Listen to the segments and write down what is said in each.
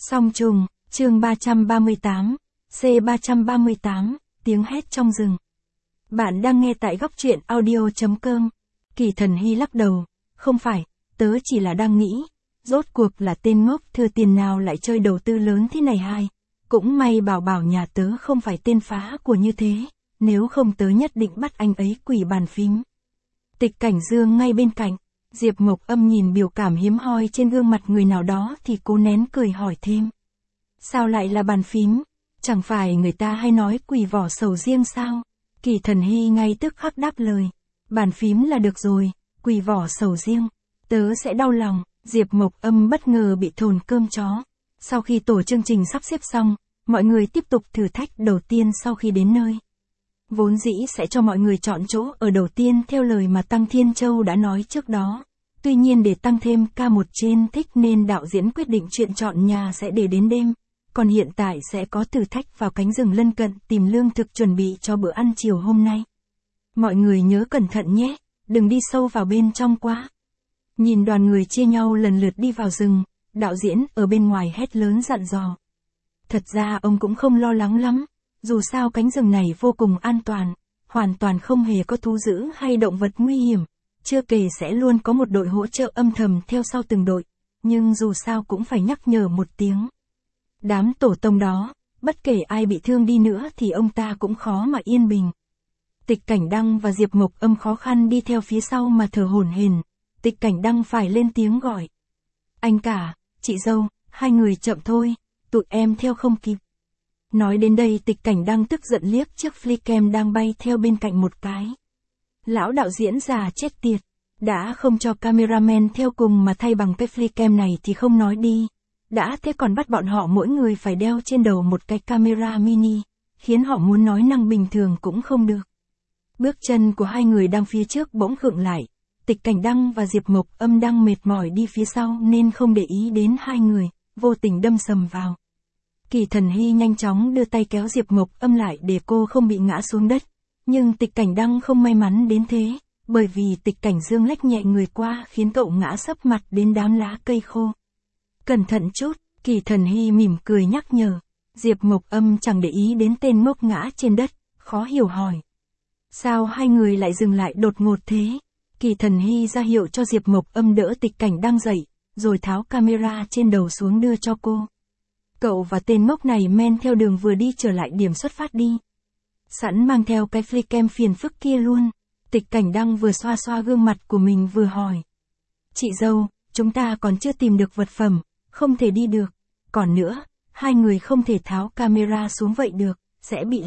Song trùng, chương 338, C338, tiếng hét trong rừng. Bạn đang nghe tại góc truyện audio.com. Kỳ Thần Hy lắc đầu, không phải, tớ chỉ là đang nghĩ, rốt cuộc là tên ngốc thừa tiền nào lại chơi đầu tư lớn thế này hai. Cũng may bảo nhà tớ không phải tên phá của như thế, nếu không tớ nhất định bắt anh ấy quỳ bàn phím. Tịch Cảnh Dương ngay bên cạnh, Diệp Mộc Âm nhìn biểu cảm hiếm hoi trên gương mặt người nào đó thì cố nén cười hỏi thêm. Sao lại là bàn phím? Chẳng phải người ta hay nói quỳ vỏ sầu riêng sao? Kỳ Thần Hy ngay tức khắc đáp lời. Bàn phím là được rồi, quỳ vỏ sầu riêng. Tớ sẽ đau lòng. Diệp Mộc Âm bất ngờ bị thồn cơm chó. Sau khi tổ chương trình sắp xếp xong, mọi người tiếp tục thử thách đầu tiên sau khi đến nơi. Vốn dĩ sẽ cho mọi người chọn chỗ ở đầu tiên theo lời mà Tăng Thiên Châu đã nói trước đó. Tuy nhiên để tăng thêm ca một trên thích nên đạo diễn quyết định chuyện chọn nhà sẽ để đến đêm. Còn hiện tại sẽ có thử thách vào cánh rừng lân cận tìm lương thực chuẩn bị cho bữa ăn chiều hôm nay. Mọi người nhớ cẩn thận nhé, đừng đi sâu vào bên trong quá. Nhìn đoàn người chia nhau lần lượt đi vào rừng, đạo diễn ở bên ngoài hét lớn dặn dò. Thật ra ông cũng không lo lắng lắm, dù sao cánh rừng này vô cùng an toàn, hoàn toàn không hề có thú dữ hay động vật nguy hiểm, chưa kể sẽ luôn có một đội hỗ trợ âm thầm theo sau từng đội, nhưng dù sao cũng phải nhắc nhở một tiếng. Đám tổ tông đó, bất kể ai bị thương đi nữa thì ông ta cũng khó mà yên bình. Tịch Cảnh Đăng và Diệp Mộc Âm khó khăn đi theo phía sau mà thở hổn hển. Tịch Cảnh Đăng phải lên tiếng gọi. Anh cả, chị dâu, hai người chậm thôi, tụi em theo không kịp. Nói đến đây Tịch Cảnh Đăng tức giận liếc chiếc flycam đang bay theo bên cạnh một cái. Lão đạo diễn già chết tiệt, đã không cho cameraman theo cùng mà thay bằng cái flycam này thì không nói đi. Đã thế còn bắt bọn họ mỗi người phải đeo trên đầu một cái camera mini, khiến họ muốn nói năng bình thường cũng không được. Bước chân của hai người đang phía trước bỗng khựng lại. Tịch Cảnh Đăng và Diệp Mộc Âm đang mệt mỏi đi phía sau nên không để ý đến hai người, vô tình đâm sầm vào. Kỳ Thần Hy nhanh chóng đưa tay kéo Diệp Mộc Âm lại để cô không bị ngã xuống đất. Nhưng Tịch Cảnh Đăng không may mắn đến thế, bởi vì Tịch Cảnh Dương lách nhẹ người qua khiến cậu ngã sấp mặt đến đám lá cây khô. Cẩn thận chút, Kỳ Thần Hy mỉm cười nhắc nhở. Diệp Mộc Âm chẳng để ý đến tên ngốc ngã trên đất, khó hiểu hỏi. Sao hai người lại dừng lại đột ngột thế? Kỳ Thần Hy ra hiệu cho Diệp Mộc Âm đỡ Tịch Cảnh Đăng dậy, rồi tháo camera trên đầu xuống đưa cho cô. Cậu và tên ngốc này men theo đường vừa đi trở lại điểm xuất phát đi. Sẵn mang theo cái flycam phiền phức kia luôn. Tịch Cảnh Đăng vừa xoa xoa gương mặt của mình vừa hỏi. Chị dâu, chúng ta còn chưa tìm được vật phẩm, không thể đi được. Còn nữa, hai người không thể tháo camera xuống vậy được, sẽ bị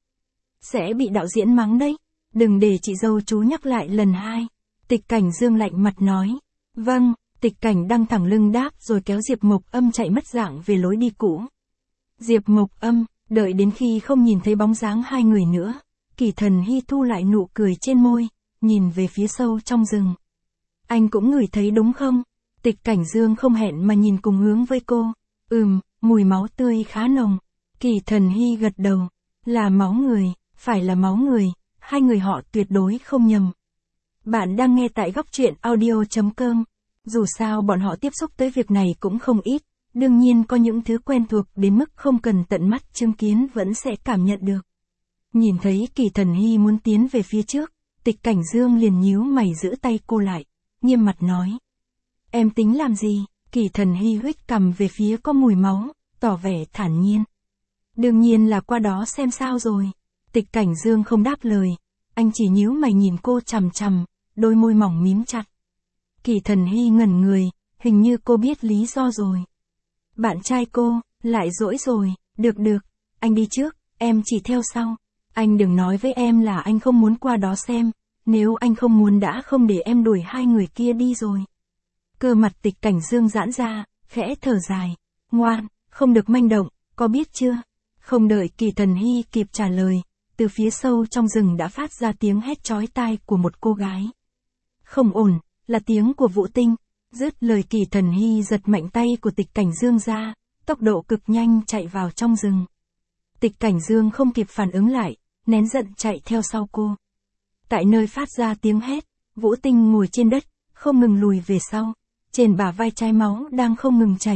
đạo diễn mắng đấy. Đừng để chị dâu chú nhắc lại lần hai. Tịch Cảnh Dương lạnh mặt nói. Vâng, Tịch Cảnh Đăng thẳng lưng đáp rồi kéo Diệp Mộc Âm chạy mất dạng về lối đi cũ. Diệp Mộc Âm, đợi đến khi không nhìn thấy bóng dáng hai người nữa, Kỳ Thần Hy thu lại nụ cười trên môi, nhìn về phía sâu trong rừng. Anh cũng ngửi thấy đúng không? Tịch Cảnh Dương không hẹn mà nhìn cùng hướng với cô. Mùi máu tươi khá nồng. Kỳ Thần Hy gật đầu. Là máu người, phải là máu người, hai người họ tuyệt đối không nhầm. Bạn đang nghe tại góc truyện audio.com. Dù sao bọn họ tiếp xúc tới việc này cũng không ít, đương nhiên có những thứ quen thuộc đến mức không cần tận mắt chứng kiến vẫn sẽ cảm nhận được. Nhìn thấy Kỳ Thần Hy muốn tiến về phía trước, Tịch Cảnh Dương liền nhíu mày giữ tay cô lại, nghiêm mặt nói. Em tính làm gì? Kỳ Thần Hy huých cằm về phía có mùi máu, tỏ vẻ thản nhiên. Đương nhiên là qua đó xem sao rồi. Tịch Cảnh Dương không đáp lời, anh chỉ nhíu mày nhìn cô chằm chằm, đôi môi mỏng mím chặt. Kỳ Thần Hy ngẩn người, hình như cô biết lý do rồi. Bạn trai cô, lại dỗi rồi, được, anh đi trước, em chỉ theo sau. Anh đừng nói với em là anh không muốn qua đó xem, nếu anh không muốn đã không để em đuổi hai người kia đi rồi. Cơ mặt Tịch Cảnh Dương giãn ra, khẽ thở dài. Ngoan, không được manh động, có biết chưa? Không đợi Kỳ Thần Hy kịp trả lời, từ phía sâu trong rừng đã phát ra tiếng hét chói tai của một cô gái. Không ổn, là tiếng của Vũ Tinh. Dứt lời Kỳ Thần Hy giật mạnh tay của Tịch Cảnh Dương ra, tốc độ cực nhanh chạy vào trong rừng. Tịch Cảnh Dương không kịp phản ứng lại, nén giận chạy theo sau cô. Tại nơi phát ra tiếng hét, Vũ Tinh ngồi trên đất, không ngừng lùi về sau. Trên bả vai chai máu đang không ngừng chảy,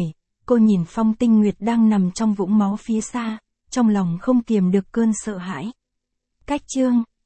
Cô nhìn Phong Tinh Nguyệt đang nằm trong vũng máu phía xa, trong lòng không kiềm được cơn sợ hãi. Cách chương